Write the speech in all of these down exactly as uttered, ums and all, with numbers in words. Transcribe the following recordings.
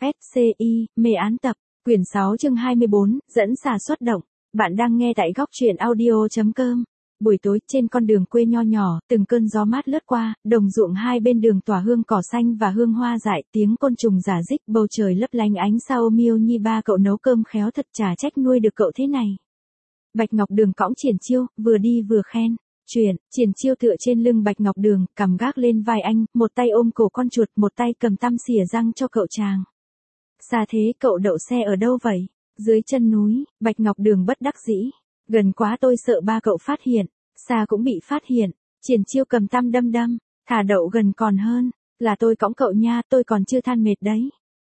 ét xê i, mê án tập, quyển sáu chương hai mươi bốn, dẫn xà xuất động. Bạn đang nghe tại góc truyện audio.com. Buổi tối, trên con đường quê nho nhỏ, từng cơn gió mát lướt qua, đồng ruộng hai bên đường tỏa hương cỏ xanh và hương hoa dại, tiếng côn trùng rả rích, bầu trời lấp lánh ánh sao. Miêu Nhi, ba cậu nấu cơm khéo thật, chả trách nuôi được cậu thế này. Bạch Ngọc Đường cõng Triển Chiêu, vừa đi vừa khen. Chuyện, Triển Chiêu tựa trên lưng Bạch Ngọc Đường, cằm gác lên vai anh, một tay ôm cổ con chuột, một tay cầm tăm xỉa răng cho cậu chàng. Xa thế, cậu đậu xe ở đâu vậy? Dưới chân núi. Bạch Ngọc Đường bất đắc dĩ. Gần quá tôi sợ ba cậu phát hiện. Xa cũng bị phát hiện. Triển Chiêu cầm tăm đâm đâm. Thả đậu gần còn hơn. Là tôi cõng cậu nha, tôi còn chưa than mệt đấy.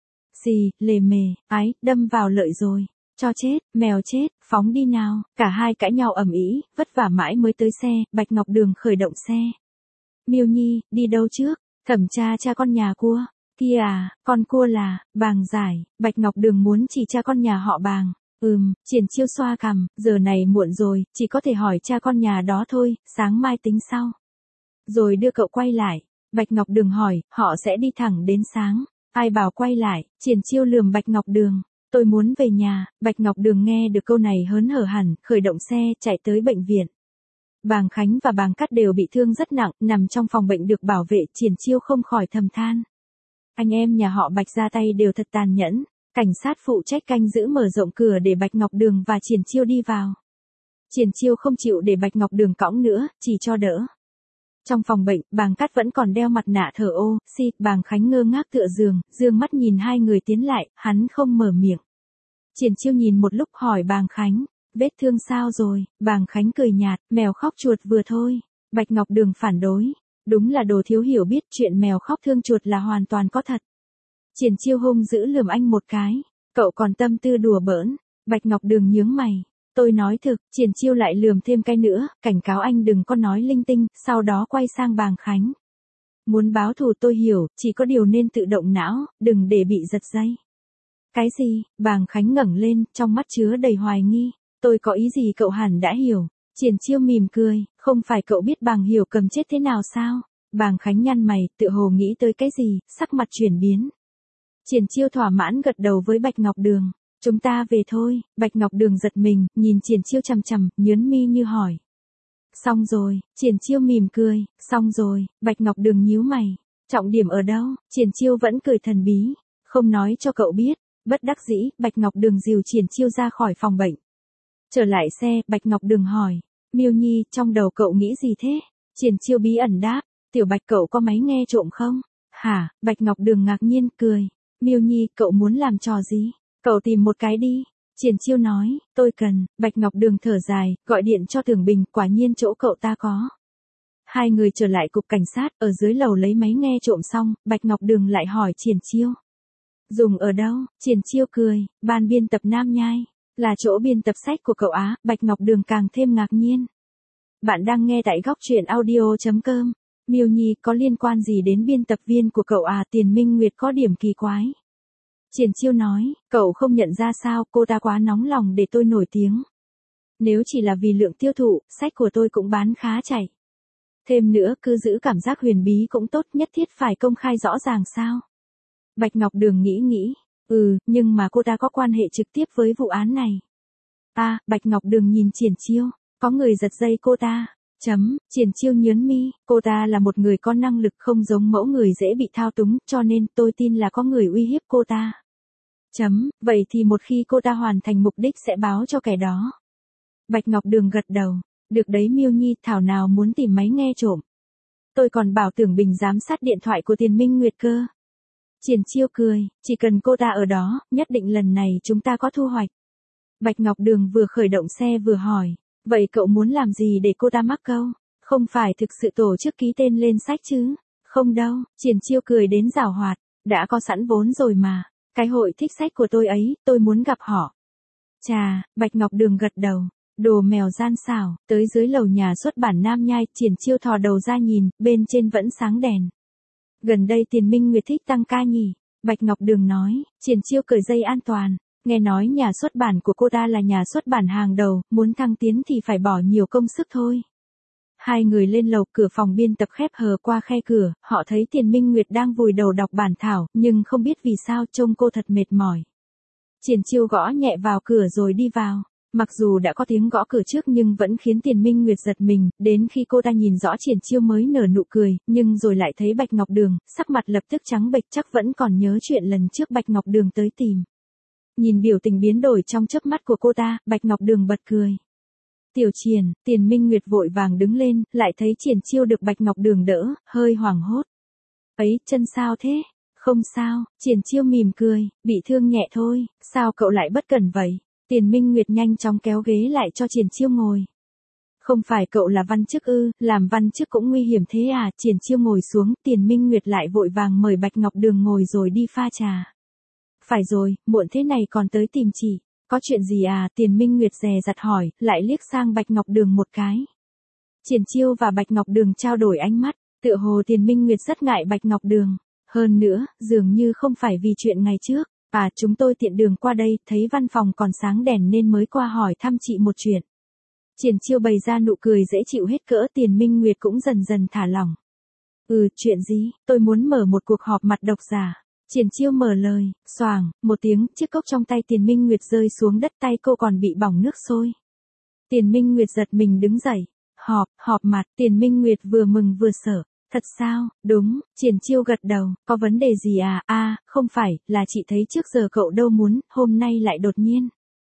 Xì, lề mề, ái, đâm vào lợi rồi. Cho chết, mèo chết, phóng đi nào. Cả hai cãi nhau ầm ĩ, vất vả mãi mới tới xe. Bạch Ngọc Đường khởi động xe. Miêu Nhi, đi đâu trước? Thẩm tra cha con nhà cua. Kia à, con cua là, Bàng giải. Bạch Ngọc Đường muốn chỉ cha con nhà họ Bàng. Ừm, Triển Chiêu xoa cằm, giờ này muộn rồi, chỉ có thể hỏi cha con nhà đó thôi, sáng mai tính sau. Rồi đưa cậu quay lại. Bạch Ngọc Đường hỏi, họ sẽ đi thẳng đến sáng. Ai bảo quay lại? Triển Chiêu lườm Bạch Ngọc Đường. Tôi muốn về nhà. Bạch Ngọc Đường nghe được câu này hớn hở hẳn, khởi động xe, chạy tới bệnh viện. Bàng Khánh và Bàng Cát đều bị thương rất nặng, nằm trong phòng bệnh được bảo vệ. Triển Chiêu không khỏi thầm than. Anh em nhà họ Bạch ra tay đều thật tàn nhẫn. Cảnh sát phụ trách canh giữ mở rộng cửa để Bạch Ngọc Đường và Triển Chiêu đi vào. Triển Chiêu không chịu để Bạch Ngọc Đường cõng nữa, chỉ cho đỡ. Trong phòng bệnh, Bàng Cát vẫn còn đeo mặt nạ thở oxy. Bàng Khánh ngơ ngác tựa giường, dương mắt nhìn hai người tiến lại, hắn không mở miệng. Triển Chiêu nhìn một lúc hỏi Bàng Khánh, vết thương sao rồi? Bàng Khánh cười nhạt, mèo khóc chuột vừa thôi. Bạch Ngọc Đường phản đối. Đúng là đồ thiếu hiểu biết, chuyện mèo khóc thương chuột là hoàn toàn có thật. Triển Chiêu hung dữ lườm anh một cái. Cậu còn tâm tư đùa bỡn. Bạch Ngọc Đường nhướng mày. Tôi nói thực. Triển Chiêu lại lườm thêm cái nữa, cảnh cáo anh đừng có nói linh tinh, sau đó quay sang Bàng Khánh. Muốn báo thù tôi hiểu, chỉ có điều nên tự động não, đừng để bị giật dây. Cái gì? Bàng Khánh ngẩng lên, trong mắt chứa đầy hoài nghi. Tôi có ý gì cậu hẳn đã hiểu. Triển Chiêu mỉm cười, không phải cậu biết Bàng Hiểu cầm chết thế nào sao? Bàng Khánh nhăn mày, tự hồ nghĩ tới cái gì, sắc mặt chuyển biến. Triển Chiêu thỏa mãn gật đầu với Bạch Ngọc Đường. Chúng ta về thôi. Bạch Ngọc Đường giật mình, nhìn Triển Chiêu chằm chằm, nhớn mi như hỏi. Xong rồi. Triển Chiêu mỉm cười. Xong rồi. Bạch Ngọc Đường nhíu mày. Trọng điểm ở đâu? Triển Chiêu vẫn cười thần bí. Không nói cho cậu biết. Bất đắc dĩ, Bạch Ngọc Đường dìu Triển Chiêu ra khỏi phòng bệnh. Trở lại xe, Bạch Ngọc Đường hỏi. Miêu Nhi, trong đầu cậu nghĩ gì thế? Triển Chiêu bí ẩn đáp. Tiểu Bạch, cậu có máy nghe trộm không? Hả? Bạch Ngọc Đường ngạc nhiên cười. Miêu Nhi, cậu muốn làm trò gì? Cậu tìm một cái đi. Triển Chiêu nói, tôi cần. Bạch Ngọc Đường thở dài, gọi điện cho Tưởng Bình, quả nhiên chỗ cậu ta có. Hai người trở lại cục cảnh sát, ở dưới lầu lấy máy nghe trộm xong, Bạch Ngọc Đường lại hỏi Triển Chiêu. Dùng ở đâu? Triển Chiêu cười, ban biên tập Nam Nhai. Là chỗ biên tập sách của cậu á. Bạch Ngọc Đường càng thêm ngạc nhiên. Bạn đang nghe tại góc truyện audio.com. Miêu Nhi, có liên quan gì đến biên tập viên của cậu à? Tiền Minh Nguyệt có điểm kỳ quái. Triển Chiêu nói, cậu không nhận ra sao, cô ta quá nóng lòng để tôi nổi tiếng. Nếu chỉ là vì lượng tiêu thụ, sách của tôi cũng bán khá chạy. Thêm nữa, cứ giữ cảm giác huyền bí cũng tốt, nhất thiết phải công khai rõ ràng sao? Bạch Ngọc Đường nghĩ nghĩ. Ừ, nhưng mà cô ta có quan hệ trực tiếp với vụ án này. À, Bạch Ngọc Đường nhìn Triển Chiêu. Có người giật dây cô ta. Chấm, Triển Chiêu nhớn mi, cô ta là một người có năng lực, không giống mẫu người dễ bị thao túng, cho nên tôi tin là có người uy hiếp cô ta. Chấm, vậy thì một khi cô ta hoàn thành mục đích sẽ báo cho kẻ đó. Bạch Ngọc Đường gật đầu. Được đấy Miêu Nhi, thảo nào muốn tìm máy nghe trộm. Tôi còn bảo Tưởng Bình giám sát điện thoại của Tiền Minh Nguyệt cơ. Triển Chiêu cười, chỉ cần cô ta ở đó, nhất định lần này chúng ta có thu hoạch. Bạch Ngọc Đường vừa khởi động xe vừa hỏi. Vậy cậu muốn làm gì để cô ta mắc câu? Không phải thực sự tổ chức ký tên lên sách chứ? Không đâu. Triển Chiêu cười đến giảo hoạt. Đã có sẵn vốn rồi mà. Cái hội thích sách của tôi ấy, tôi muốn gặp họ. Chà, Bạch Ngọc Đường gật đầu. Đồ mèo gian xảo. Tới dưới lầu nhà xuất bản Nam Nhai, Triển Chiêu thò đầu ra nhìn, bên trên vẫn sáng đèn. Gần đây Tiền Minh Nguyệt thích tăng ca nhỉ? Bạch Ngọc Đường nói. Triển Chiêu cởi dây an toàn. Nghe nói nhà xuất bản của cô ta là nhà xuất bản hàng đầu, muốn thăng tiến thì phải bỏ nhiều công sức thôi. Hai người lên lầu, cửa phòng biên tập khép hờ qua khe cửa, họ thấy Tiền Minh Nguyệt đang vùi đầu đọc bản thảo, nhưng không biết vì sao trông cô thật mệt mỏi. Triển Chiêu gõ nhẹ vào cửa rồi đi vào. Mặc dù đã có tiếng gõ cửa trước nhưng vẫn khiến Tiền Minh Nguyệt giật mình, đến khi cô ta nhìn rõ Triển Chiêu mới nở nụ cười, nhưng rồi lại thấy Bạch Ngọc Đường, sắc mặt lập tức trắng bệch, chắc vẫn còn nhớ chuyện lần trước Bạch Ngọc Đường tới tìm. Nhìn biểu tình biến đổi trong chớp mắt của cô ta, Bạch Ngọc Đường bật cười. Tiểu Triển, Tiền Minh Nguyệt vội vàng đứng lên, lại thấy Triển Chiêu được Bạch Ngọc Đường đỡ, hơi hoảng hốt. Ấy, chân sao thế? Không sao, Triển Chiêu mỉm cười, bị thương nhẹ thôi, sao cậu lại bất cẩn vậy? Tiền Minh Nguyệt nhanh chóng kéo ghế lại cho Triển Chiêu ngồi. Không phải cậu là văn chức ư, làm văn chức cũng nguy hiểm thế à? Triển Chiêu ngồi xuống, Tiền Minh Nguyệt lại vội vàng mời Bạch Ngọc Đường ngồi rồi đi pha trà. Phải rồi, muộn thế này còn tới tìm chị. Có chuyện gì à? Tiền Minh Nguyệt dè dặt hỏi, lại liếc sang Bạch Ngọc Đường một cái. Triển Chiêu và Bạch Ngọc Đường trao đổi ánh mắt, tựa hồ Tiền Minh Nguyệt rất ngại Bạch Ngọc Đường. Hơn nữa, dường như không phải vì chuyện ngày trước. À, chúng tôi tiện đường qua đây, thấy văn phòng còn sáng đèn nên mới qua hỏi thăm chị một chuyện. Triển Chiêu bày ra nụ cười dễ chịu hết cỡ, Tiền Minh Nguyệt cũng dần dần thả lỏng. Ừ, chuyện gì? Tôi muốn mở một cuộc họp mặt độc giả. Triển Chiêu mở lời, xoàng, một tiếng, chiếc cốc trong tay Tiền Minh Nguyệt rơi xuống đất, tay cô còn bị bỏng nước sôi. Tiền Minh Nguyệt giật mình đứng dậy. Họp, họp mặt, Tiền Minh Nguyệt vừa mừng vừa sợ. Thật sao? Đúng, Triển Chiêu gật đầu, có vấn đề gì à? À, không phải, là chị thấy trước giờ cậu đâu muốn, hôm nay lại đột nhiên.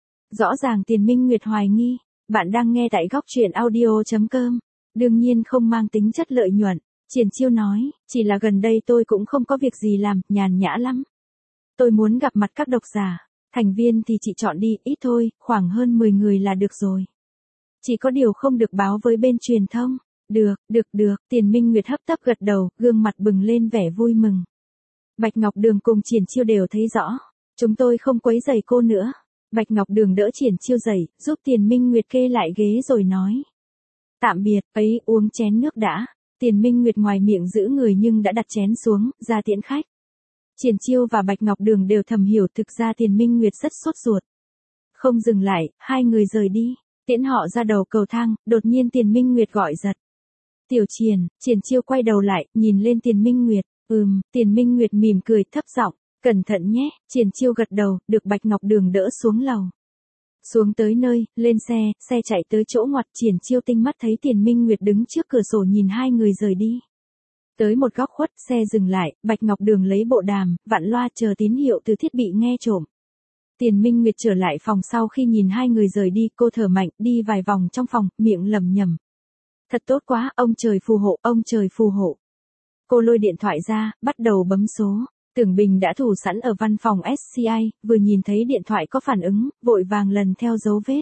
Rõ ràng Tiền Minh Nguyệt hoài nghi, bạn đang nghe tại góc truyện audio chấm com, đương nhiên không mang tính chất lợi nhuận. Triển Chiêu nói, chỉ là gần đây tôi cũng không có việc gì làm, nhàn nhã lắm. Tôi muốn gặp mặt các độc giả, thành viên thì chị chọn đi, ít thôi, khoảng hơn mười người là được rồi. Chỉ có điều không được báo với bên truyền thông. Được, được, được, Tiền Minh Nguyệt hấp tấp gật đầu, gương mặt bừng lên vẻ vui mừng. Bạch Ngọc Đường cùng Triển Chiêu đều thấy rõ, chúng tôi không quấy rầy cô nữa. Bạch Ngọc Đường đỡ Triển Chiêu dậy, giúp Tiền Minh Nguyệt kê lại ghế rồi nói. Tạm biệt, ấy, uống chén nước đã. Tiền Minh Nguyệt ngoài miệng giữ người nhưng đã đặt chén xuống, ra tiễn khách. Triển Chiêu và Bạch Ngọc Đường đều thầm hiểu thực ra Tiền Minh Nguyệt rất sốt ruột. Không dừng lại, hai người rời đi, tiễn họ ra đầu cầu thang, đột nhiên Tiền Minh Nguyệt gọi giật. Tiểu Triển, Triển Chiêu quay đầu lại, nhìn lên Tiền Minh Nguyệt, ừm, Tiền Minh Nguyệt mỉm cười thấp giọng, cẩn thận nhé, Triển Chiêu gật đầu, được Bạch Ngọc Đường đỡ xuống lầu. Xuống tới nơi, lên xe, xe chạy tới chỗ ngoặt, Triển Chiêu tinh mắt thấy Tiền Minh Nguyệt đứng trước cửa sổ nhìn hai người rời đi. Tới một góc khuất, xe dừng lại, Bạch Ngọc Đường lấy bộ đàm, vặn loa chờ tín hiệu từ thiết bị nghe trộm. Tiền Minh Nguyệt trở lại phòng sau khi nhìn hai người rời đi, cô thở mạnh, đi vài vòng trong phòng, miệng lẩm nhẩm. Thật tốt quá, ông trời phù hộ, ông trời phù hộ. Cô lôi điện thoại ra, bắt đầu bấm số. Tưởng Bình đã thủ sẵn ở văn phòng ét xê i, vừa nhìn thấy điện thoại có phản ứng, vội vàng lần theo dấu vết.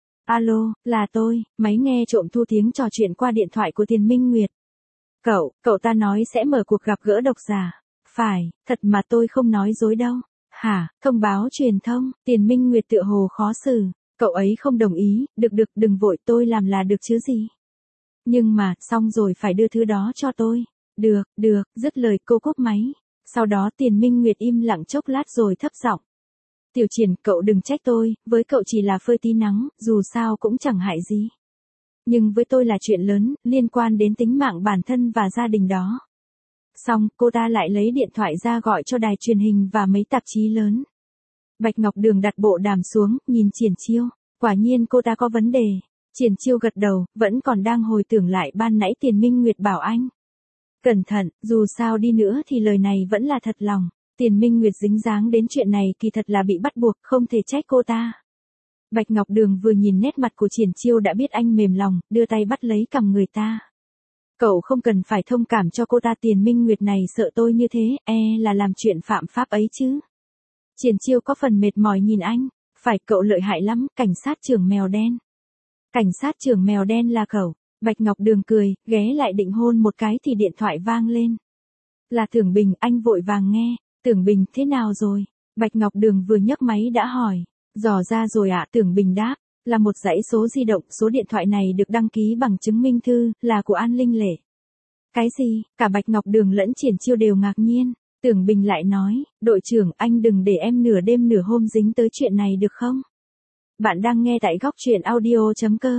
Alo, là tôi, máy nghe trộm thu tiếng trò chuyện qua điện thoại của Tiền Minh Nguyệt. Cậu, cậu ta nói sẽ mở cuộc gặp gỡ độc giả. Phải, thật mà tôi không nói dối đâu. Hả, thông báo truyền thông, Tiền Minh Nguyệt tựa hồ khó xử. Cậu ấy không đồng ý, được được, đừng vội, tôi làm là được chứ gì. Nhưng mà, xong rồi phải đưa thứ đó cho tôi. Được, được, dứt lời cô cúp máy. Sau đó Tiền Minh Nguyệt im lặng chốc lát rồi thấp giọng. Tiểu Triển, cậu đừng trách tôi, với cậu chỉ là phơi tí nắng, dù sao cũng chẳng hại gì. Nhưng với tôi là chuyện lớn, liên quan đến tính mạng bản thân và gia đình đó. Xong, cô ta lại lấy điện thoại ra gọi cho đài truyền hình và mấy tạp chí lớn. Bạch Ngọc Đường đặt bộ đàm xuống, nhìn Triển Chiêu. Quả nhiên cô ta có vấn đề. Triển Chiêu gật đầu, vẫn còn đang hồi tưởng lại ban nãy Tiền Minh Nguyệt bảo anh. Cẩn thận, dù sao đi nữa thì lời này vẫn là thật lòng. Tiền Minh Nguyệt dính dáng đến chuyện này kỳ thật là bị bắt buộc, không thể trách cô ta. Bạch Ngọc Đường vừa nhìn nét mặt của Triển Chiêu đã biết anh mềm lòng, đưa tay bắt lấy cằm người ta. Cậu không cần phải thông cảm cho cô ta, Tiền Minh Nguyệt này sợ tôi như thế, e là làm chuyện phạm pháp ấy chứ. Triển Chiêu có phần mệt mỏi nhìn anh, phải, cậu lợi hại lắm, cảnh sát trưởng mèo đen. Cảnh sát trưởng mèo đen là cậu. Bạch Ngọc Đường cười, ghé lại định hôn một cái thì điện thoại vang lên. Là Tưởng Bình, anh vội vàng nghe. Tưởng Bình, thế nào rồi? Bạch Ngọc Đường vừa nhấc máy đã hỏi. Dò ra rồi ạ, Tưởng Bình đáp. Là một dãy số di động, số điện thoại này được đăng ký bằng chứng minh thư, là của An Linh Lệ. Cái gì? Cả Bạch Ngọc Đường lẫn Triển Chiêu đều ngạc nhiên. Tưởng Bình lại nói, đội trưởng, anh đừng để em nửa đêm nửa hôm dính tới chuyện này được không? Bạn đang nghe tại góc truyện audio chấm com.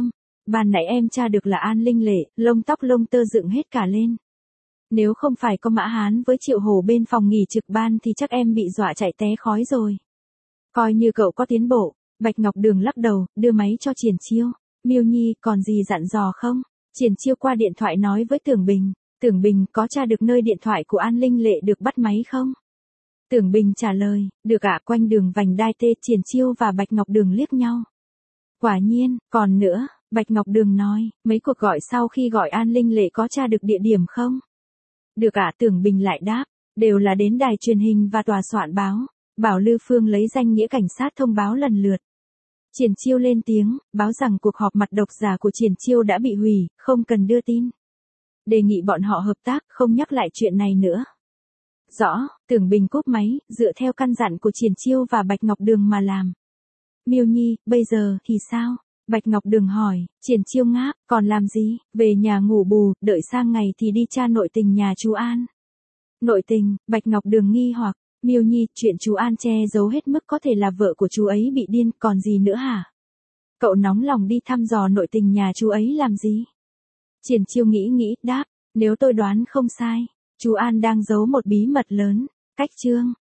Ban nãy em tra được là An Linh Lệ, lông tóc lông tơ dựng hết cả lên. Nếu không phải có Mã Hán với Triệu Hổ bên phòng nghỉ trực ban thì chắc em bị dọa chạy té khói rồi. Coi như cậu có tiến bộ. Bạch Ngọc Đường lắc đầu, đưa máy cho Triển Chiêu. Miêu Nhi, còn gì dặn dò không? Triển Chiêu qua điện thoại nói với Tưởng Bình. Tưởng Bình, có tra được nơi điện thoại của An Linh Lệ được bắt máy không? Tưởng Bình trả lời, được ạ. Quanh đường vành đai tê. Triển Chiêu và Bạch Ngọc Đường liếc nhau. Quả nhiên, còn nữa, Bạch Ngọc Đường nói, mấy cuộc gọi sau khi gọi An Linh Lệ có tra được địa điểm không? Được ạ. Tưởng Bình lại đáp, đều là đến đài truyền hình và tòa soạn báo. Bảo Lư Phương lấy danh nghĩa cảnh sát thông báo lần lượt. Triển Chiêu lên tiếng, báo rằng cuộc họp mặt độc giả của Triển Chiêu đã bị hủy, không cần đưa tin. Đề nghị bọn họ hợp tác, không nhắc lại chuyện này nữa. Rõ. Tưởng Bình cúp máy, dựa theo căn dặn của Triển Chiêu và Bạch Ngọc Đường mà làm. Miêu Nhi, bây giờ thì sao? Bạch Ngọc Đường hỏi. Triển Chiêu ngáp, còn làm gì? Về nhà ngủ bù, đợi sang ngày thì đi tra nội tình nhà chú An. Nội tình? Bạch Ngọc Đường nghi hoặc. Miêu Nhi, chuyện chú An che giấu hết mức có thể là vợ của chú ấy bị điên, còn gì nữa hả? Cậu nóng lòng đi thăm dò nội tình nhà chú ấy làm gì? Triển Chiêu nghĩ nghĩ, đáp, nếu tôi đoán không sai, chú An đang giấu một bí mật lớn. Cách chương